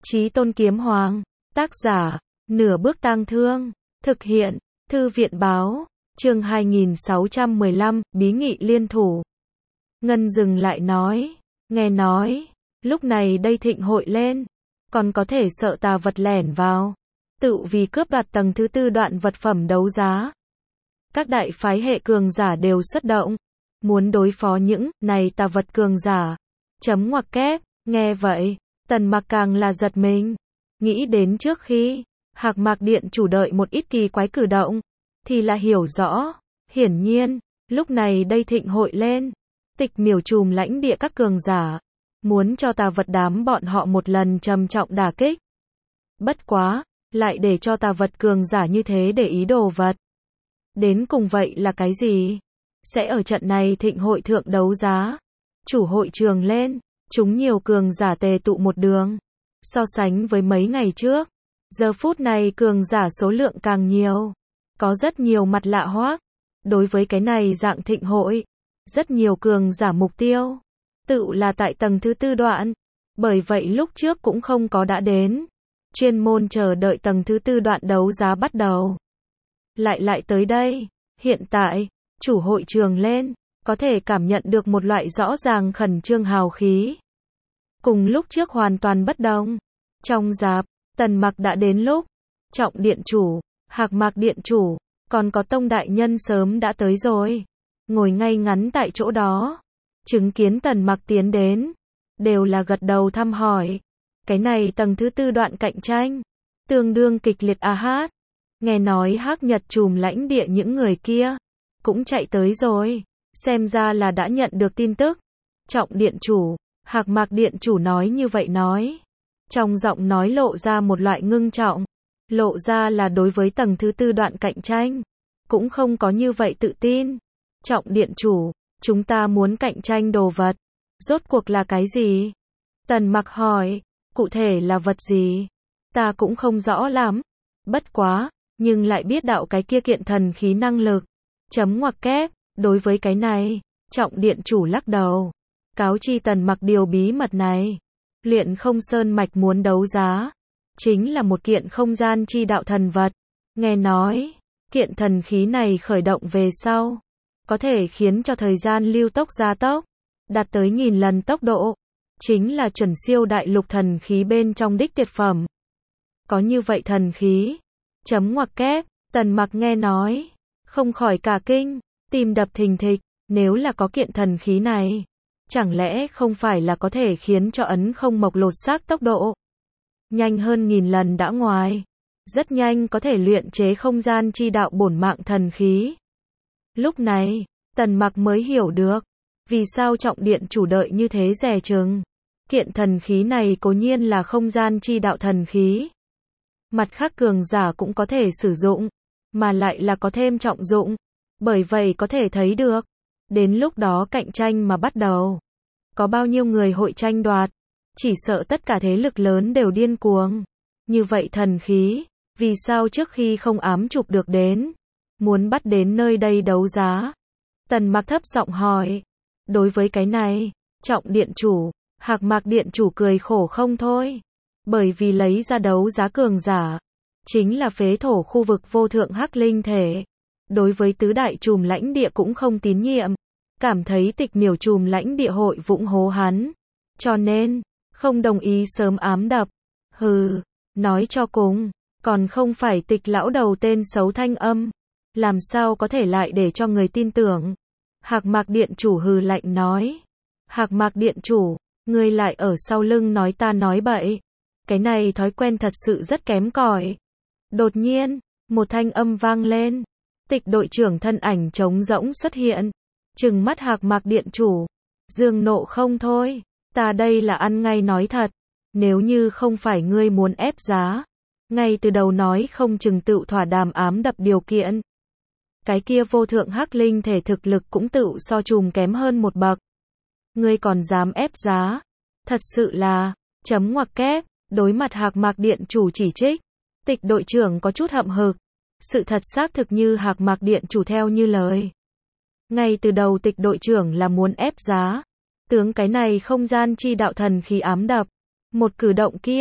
Chí Tôn Kiếm Hoàng. Tác giả, Nửa Bước Tang Thương. Thực hiện, Thư viện báo. Chương 2615, Bí Nghị Liên Thủ. Ngân dừng lại nói. Nghe nói, lúc này đây thịnh hội lên, còn có thể sợ tà vật lẻn vào, tự vì cướp đoạt tầng thứ tư đoạn vật phẩm đấu giá. Các đại phái hệ cường giả đều xuất động, muốn đối phó những này tà vật cường giả. Chấm ngoặc kép, nghe vậy, Tần Mặc càng là giật mình, nghĩ đến trước khi Hạc Mạc Điện chủ đợi một ít kỳ quái cử động, thì là hiểu rõ, hiển nhiên, lúc này đây thịnh hội lên, Tịch miểu trùm lãnh địa các cường giả, muốn cho tà vật đám bọn họ một lần trầm trọng đả kích. Bất quá, lại để cho tà vật cường giả như thế để ý đồ vật. Đến cùng vậy là cái gì? Sẽ ở trận này thịnh hội thượng đấu giá, chủ hội trường lên, chúng nhiều cường giả tề tụ một đường. So sánh với mấy ngày trước, giờ phút này cường giả số lượng càng nhiều, có rất nhiều mặt lạ hoắc. Đối với cái này dạng thịnh hội, rất nhiều cường giả mục tiêu tự là tại tầng thứ tư đoạn, bởi vậy lúc trước cũng không có đã đến, chuyên môn chờ đợi tầng thứ tư đoạn đấu giá bắt đầu. Lại tới đây, hiện tại, chủ hội trường lên, có thể cảm nhận được một loại rõ ràng khẩn trương hào khí. Cùng lúc trước hoàn toàn bất đồng. Trong dạp, Tần Mặc đã đến lúc, Trọng Điện chủ, Hạc Mạc Điện chủ, còn có Tông đại nhân sớm đã tới rồi, ngồi ngay ngắn tại chỗ đó, chứng kiến Tần Mặc tiến đến, đều là gật đầu thăm hỏi. Cái này tầng thứ tư đoạn cạnh tranh, tương đương kịch liệt a hát. Nghe nói Hắc Nhật trùm lãnh địa những người kia cũng chạy tới rồi, xem ra là đã nhận được tin tức. Trọng Điện chủ, Hạc Mạc Điện chủ nói như vậy nói, trong giọng nói lộ ra một loại ngưng trọng, lộ ra là đối với tầng thứ tư đoạn cạnh tranh cũng không có như vậy tự tin. Trọng Điện chủ, chúng ta muốn cạnh tranh đồ vật, rốt cuộc là cái gì? Tần Mặc hỏi, cụ thể là vật gì? Ta cũng không rõ lắm, bất quá, nhưng lại biết đạo cái kia kiện thần khí năng lực. Chấm ngoặc kép, đối với cái này, Trọng Điện chủ lắc đầu, cáo chi Tần Mặc điều bí mật này. Luyện Không Sơn Mạch muốn đấu giá, chính là một kiện không gian chi đạo thần vật. Nghe nói, kiện thần khí này khởi động về sau, có thể khiến cho thời gian lưu tốc gia tốc, đạt tới 1000 lần tốc độ, chính là chuẩn siêu đại lục thần khí bên trong đích tuyệt phẩm. Có như vậy thần khí, chấm ngoặc kép, Tần Mặc nghe nói, không khỏi cả kinh, tim đập thình thịch, nếu là có kiện thần khí này, chẳng lẽ không phải là có thể khiến cho ấn không mộc lột xác tốc độ nhanh hơn 1000 lần đã ngoài, rất nhanh có thể luyện chế không gian chi đạo bổn mạng thần khí. Lúc này, Tần Mặc mới hiểu được, vì sao Trọng Điện chủ đợi như thế dè chừng. Kiện thần khí này cố nhiên là không gian chi đạo thần khí, mặt khác cường giả cũng có thể sử dụng, mà lại là có thêm trọng dụng, bởi vậy có thể thấy được, đến lúc đó cạnh tranh mà bắt đầu, có bao nhiêu người hội tranh đoạt, chỉ sợ tất cả thế lực lớn đều điên cuồng. Như vậy thần khí, vì sao trước khi không ám chụp được đến, muốn bắt đến nơi đây đấu giá? Tần Mặc thấp giọng hỏi. Đối với cái này, Trọng Điện chủ, Hạc Mạc Điện chủ cười khổ không thôi, bởi vì lấy ra đấu giá cường giả, chính là phế thổ khu vực vô thượng hắc linh thể. Đối với tứ đại trùm lãnh địa cũng không tín nhiệm, cảm thấy Tịch miểu trùm lãnh địa hội vũng hố hắn, cho nên không đồng ý sớm ám đập. Hừ, nói cho cùng, còn không phải Tịch lão đầu tên xấu thanh âm, làm sao có thể lại để cho người tin tưởng? Hạc Mạc Điện chủ hừ lạnh nói. Hạc Mạc Điện chủ, ngươi lại ở sau lưng nói ta nói bậy, cái này thói quen thật sự rất kém cỏi. Đột nhiên, một thanh âm vang lên, Tịch đội trưởng thân ảnh trống rỗng xuất hiện, trừng mắt Hạc Mạc Điện chủ, dương nộ không thôi, ta đây là ăn ngay nói thật, nếu như không phải ngươi muốn ép giá, ngay từ đầu nói không chừng tự thỏa đàm ám đập điều kiện. Cái kia vô thượng hắc linh thể thực lực cũng tự so trùm kém hơn một bậc. Ngươi còn dám ép giá? Thật sự là, chấm ngoặc kép, đối mặt Hạc Mạc Điện chủ chỉ trích, Tịch đội trưởng có chút hậm hực. Sự thật xác thực như Hạc Mạc Điện chủ theo như lời. Ngay từ đầu Tịch đội trưởng là muốn ép giá, tướng cái này không gian chi đạo thần khí ám đập. Một cử động kia,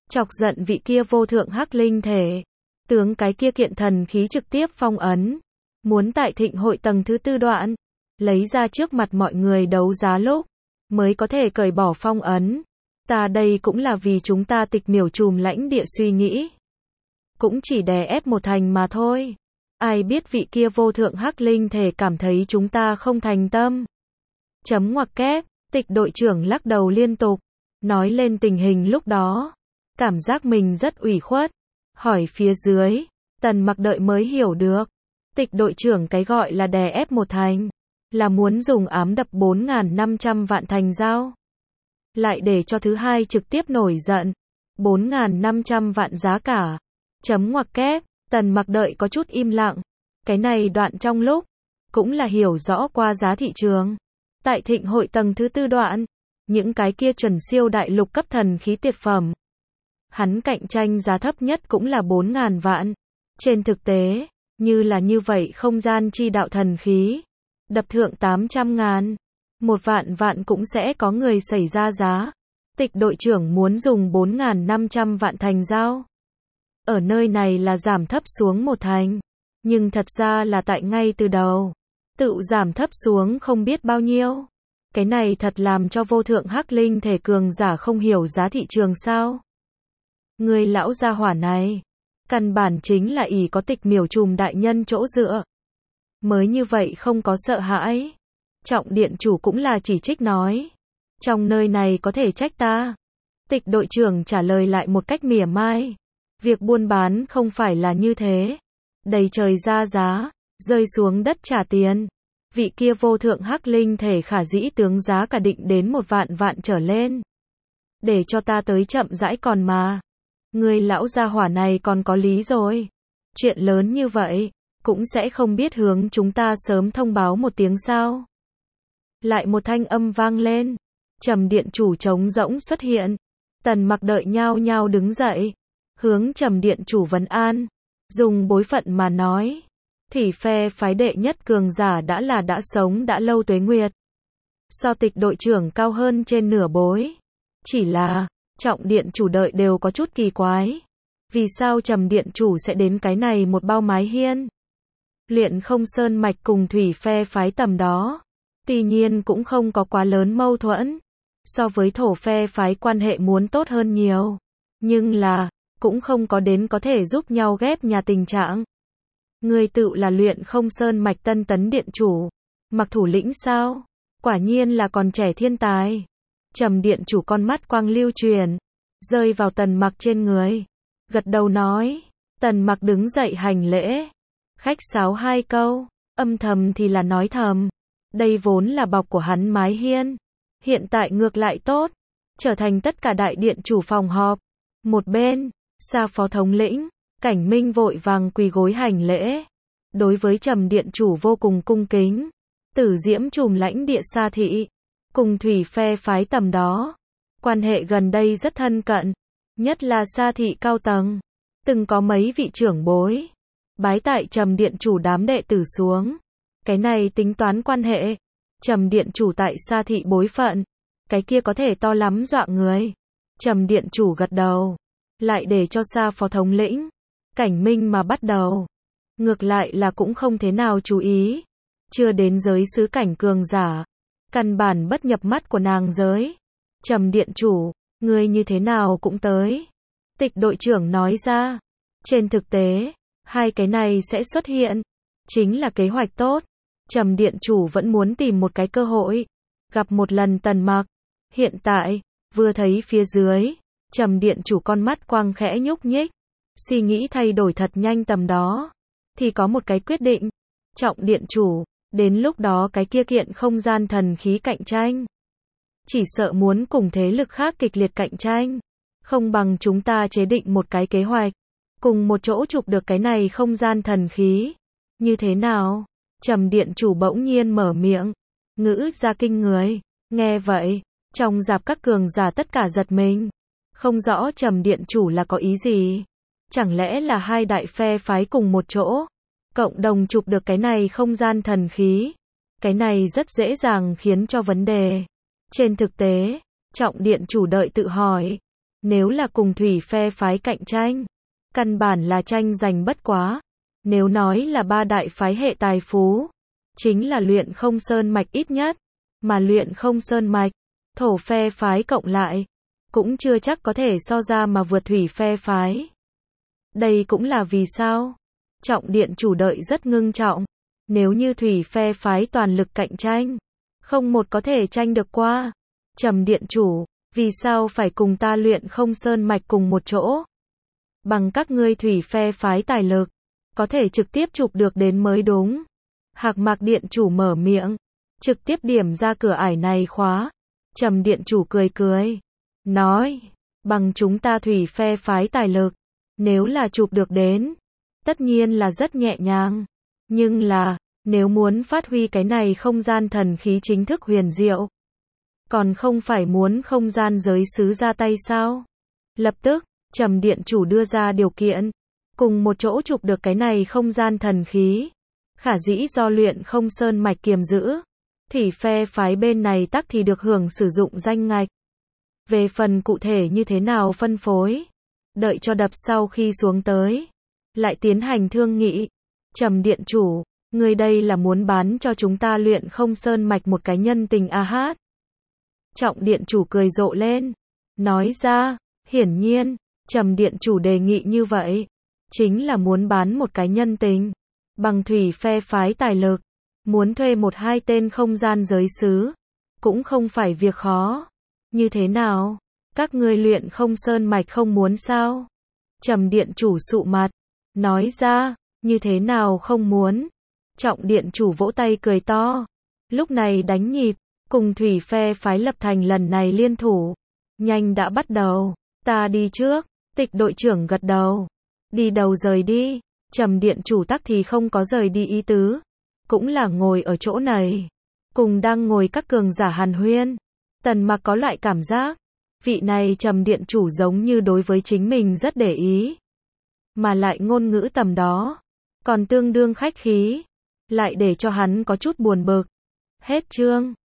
chọc giận vị kia vô thượng hắc linh thể. Tướng cái kia kiện thần khí trực tiếp phong ấn. Muốn tại thịnh hội tầng thứ 4 đoạn, lấy ra trước mặt mọi người đấu giá lúc, mới có thể cởi bỏ phong ấn. Ta đây cũng là vì chúng ta Tịch Miểu Trùm lãnh địa suy nghĩ. Cũng chỉ đè ép một thành mà thôi. Ai biết vị kia vô thượng hắc linh thể cảm thấy chúng ta không thành tâm. Chấm ngoặc kép, Tịch đội trưởng lắc đầu liên tục, nói lên tình hình lúc đó. Cảm giác mình rất ủy khuất. Hỏi phía dưới, Tần Mặc đợi mới hiểu được. Tịch đội trưởng cái gọi là đè ép một thành, là muốn dùng ám đập 4.500 vạn thành dao. Lại để cho thứ hai trực tiếp nổi giận. 4.500 vạn giá cả. Chấm ngoặc kép, Tần Mặc đợi có chút im lặng. Cái này đoạn trong lúc, cũng là hiểu rõ qua giá thị trường. Tại thịnh hội tầng thứ 4 đoạn, những cái kia chuẩn siêu đại lục cấp thần khí tuyệt phẩm. Hắn cạnh tranh giá thấp nhất cũng là 4.000 vạn. Trên thực tế, như là như vậy không gian chi đạo thần khí. Đập thượng 800.000. 1 vạn vạn cũng sẽ có người xảy ra giá. Tịch đội trưởng muốn dùng 4.500 vạn thành dao. Ở nơi này là giảm thấp xuống một thành. Nhưng thật ra là tại ngay từ đầu. Tự giảm thấp xuống không biết bao nhiêu. Cái này thật làm cho vô thượng hắc linh thể cường giả không hiểu giá thị trường sao. Người lão gia hỏa này. Căn bản chính là ỷ có Tịch Miểu Trùm đại nhân chỗ dựa. Mới như vậy không có sợ hãi. Trọng điện chủ cũng là chỉ trích nói. Trong nơi này có thể trách ta. Tịch đội trưởng trả lời lại một cách mỉa mai. Việc buôn bán không phải là như thế. Đầy trời ra giá, rơi xuống đất trả tiền. Vị kia vô thượng hắc linh thể khả dĩ tướng giá cả định đến 1 vạn vạn trở lên. Để cho ta tới chậm rãi còn mà. Người lão gia hỏa này còn có lý rồi. Chuyện lớn như vậy, cũng sẽ không biết hướng chúng ta sớm thông báo một tiếng sao. Lại một thanh âm vang lên. Trầm điện chủ trống rỗng xuất hiện. Tần Mặc đợi nhao nhao đứng dậy. Hướng Trầm điện chủ vấn an. Dùng bối phận mà nói. Thì phe phái đệ nhất cường giả đã sống đã lâu tuế nguyệt. So Tịch đội trưởng cao hơn trên nửa bối. Chỉ là, Trọng điện chủ đợi đều có chút kỳ quái. Vì sao Trầm điện chủ sẽ đến cái này một bao mái hiên? Luyện Không Sơn mạch cùng thủy phe phái tầm đó. Tuy nhiên cũng không có quá lớn mâu thuẫn. So với thổ phe phái quan hệ muốn tốt hơn nhiều. Nhưng là, cũng không có đến có thể giúp nhau ghép nhà tình trạng. Người tự là Luyện Không Sơn mạch tân tấn điện chủ. Mặc thủ lĩnh sao? Quả nhiên là còn trẻ thiên tài. Trầm điện chủ con mắt quang lưu truyền. Rơi vào Tần Mặc trên người. Gật đầu nói. Tần Mặc đứng dậy hành lễ. Khách sáo 2 câu. Âm thầm thì là nói thầm. Đây vốn là bọc của hắn mái hiên. Hiện tại ngược lại tốt. Trở thành tất cả đại điện chủ phòng họp. Một bên, Sa phó thống lĩnh, Cảnh Minh vội vàng quỳ gối hành lễ. Đối với Trầm điện chủ vô cùng cung kính. Tử Diễm Trùm lãnh địa Sa thị. Cùng thủy phe phái tầm đó. Quan hệ gần đây rất thân cận. Nhất là Sa thị cao tầng. Từng có mấy vị trưởng bối. Bái tại Trầm điện chủ đám đệ tử xuống. Cái này tính toán quan hệ. Trầm điện chủ tại Sa thị bối phận. Cái kia có thể to lắm dọa người. Trầm điện chủ gật đầu. Lại để cho Sa phó thống lĩnh. Cảnh Minh mà bắt đầu. Ngược lại là cũng không thế nào chú ý. Chưa đến giới xứ cảnh cường giả. Căn bản bất nhập mắt của nàng giới. Trầm điện chủ, ngươi như thế nào cũng tới. Tịch đội trưởng nói ra. Trên thực tế, hai cái này sẽ xuất hiện. Chính là kế hoạch tốt. Trầm điện chủ vẫn muốn tìm một cái cơ hội. Gặp một lần Tần Mặc. Hiện tại, vừa thấy phía dưới. Trầm điện chủ con mắt quang khẽ nhúc nhích. Suy nghĩ thay đổi thật nhanh tầm đó. Thì có một cái quyết định. Trọng điện chủ, đến lúc đó cái kia kiện không gian thần khí cạnh tranh. Chỉ sợ muốn cùng thế lực khác kịch liệt cạnh tranh. Không bằng chúng ta chế định một cái kế hoạch. Cùng một chỗ chụp được cái này không gian thần khí. Như thế nào? Trầm điện chủ bỗng nhiên mở miệng. Ngữ ra kinh người. Nghe vậy, trong dạp các cường giả tất cả giật mình. Không rõ Trầm điện chủ là có ý gì. Chẳng lẽ là hai đại phe phái cùng một chỗ. Cộng đồng chụp được cái này không gian thần khí. Cái này rất dễ dàng khiến cho vấn đề. Trên thực tế, Trọng điện chủ đợi tự hỏi. Nếu là cùng thủy phe phái cạnh tranh, căn bản là tranh giành bất quá. Nếu nói là ba đại phái hệ tài phú, chính là Luyện Không Sơn Mạch ít nhất, mà Luyện Không Sơn Mạch, thổ phe phái cộng lại, cũng chưa chắc có thể so ra mà vượt thủy phe phái. Đây cũng là vì sao Trọng Điện Chủ đợi rất ngưng trọng. Nếu như thủy phe phái toàn lực cạnh tranh, không một có thể tranh được qua. Trầm Điện Chủ, vì sao phải cùng ta Luyện Không Sơn Mạch cùng một chỗ? Bằng các ngươi thủy phe phái tài lực, có thể trực tiếp chụp được đến mới đúng. Hạc Mạc Điện Chủ mở miệng, trực tiếp điểm ra cửa ải này khóa. Trầm Điện Chủ cười cười, nói, bằng chúng ta thủy phe phái tài lực, nếu là chụp được đến, tất nhiên là rất nhẹ nhàng. Nhưng là, nếu muốn phát huy cái này không gian thần khí chính thức huyền diệu, còn không phải muốn không gian giới sứ ra tay sao? Lập tức, Trầm Điện Chủ đưa ra điều kiện, cùng một chỗ chụp được cái này không gian thần khí. Khả dĩ do Luyện Không Sơn Mạch kiềm giữ, thì phe phái bên này tắc thì được hưởng sử dụng danh ngạch. Về phần cụ thể như thế nào phân phối, đợi cho đập sau khi xuống tới, lại tiến hành thương nghị. Trầm Điện Chủ, người đây là muốn bán cho chúng ta Luyện Không Sơn Mạch một cái nhân tình a hát. Trọng Điện Chủ cười rộ lên, nói ra, hiển nhiên, Trầm Điện Chủ đề nghị như vậy, chính là muốn bán một cái nhân tình. Bằng thủy phe phái tài lực, muốn thuê một hai tên không gian giới sứ, cũng không phải việc khó. Như thế nào? Các ngươi Luyện Không Sơn Mạch không muốn sao? Trầm Điện Chủ sụ mặt, nói ra, như thế nào không muốn? Trọng Điện Chủ vỗ tay cười to, lúc này đánh nhịp, cùng thủy phe phái lập thành lần này liên thủ. Nhanh đã bắt đầu, ta đi trước. Tịch đội trưởng gật đầu, đi đầu rời đi. Trầm Điện Chủ tắc thì không có rời đi ý tứ, cũng là ngồi ở chỗ này, cùng đang ngồi các cường giả hàn huyên. Tần Mặc có loại cảm giác, vị này Trầm Điện Chủ giống như đối với chính mình rất để ý, mà lại ngôn ngữ tầm đó, còn tương đương khách khí, lại để cho hắn có chút buồn bực. Hết chương.